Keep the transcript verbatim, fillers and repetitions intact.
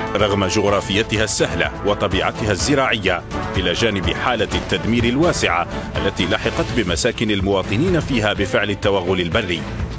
رغم جغرافيتها السهلة وطبيعتها الزراعية، إلى جانب حالة التدمير الواسعة التي لحقت بمساكن المواطنين فيها بفعل التوغل البري.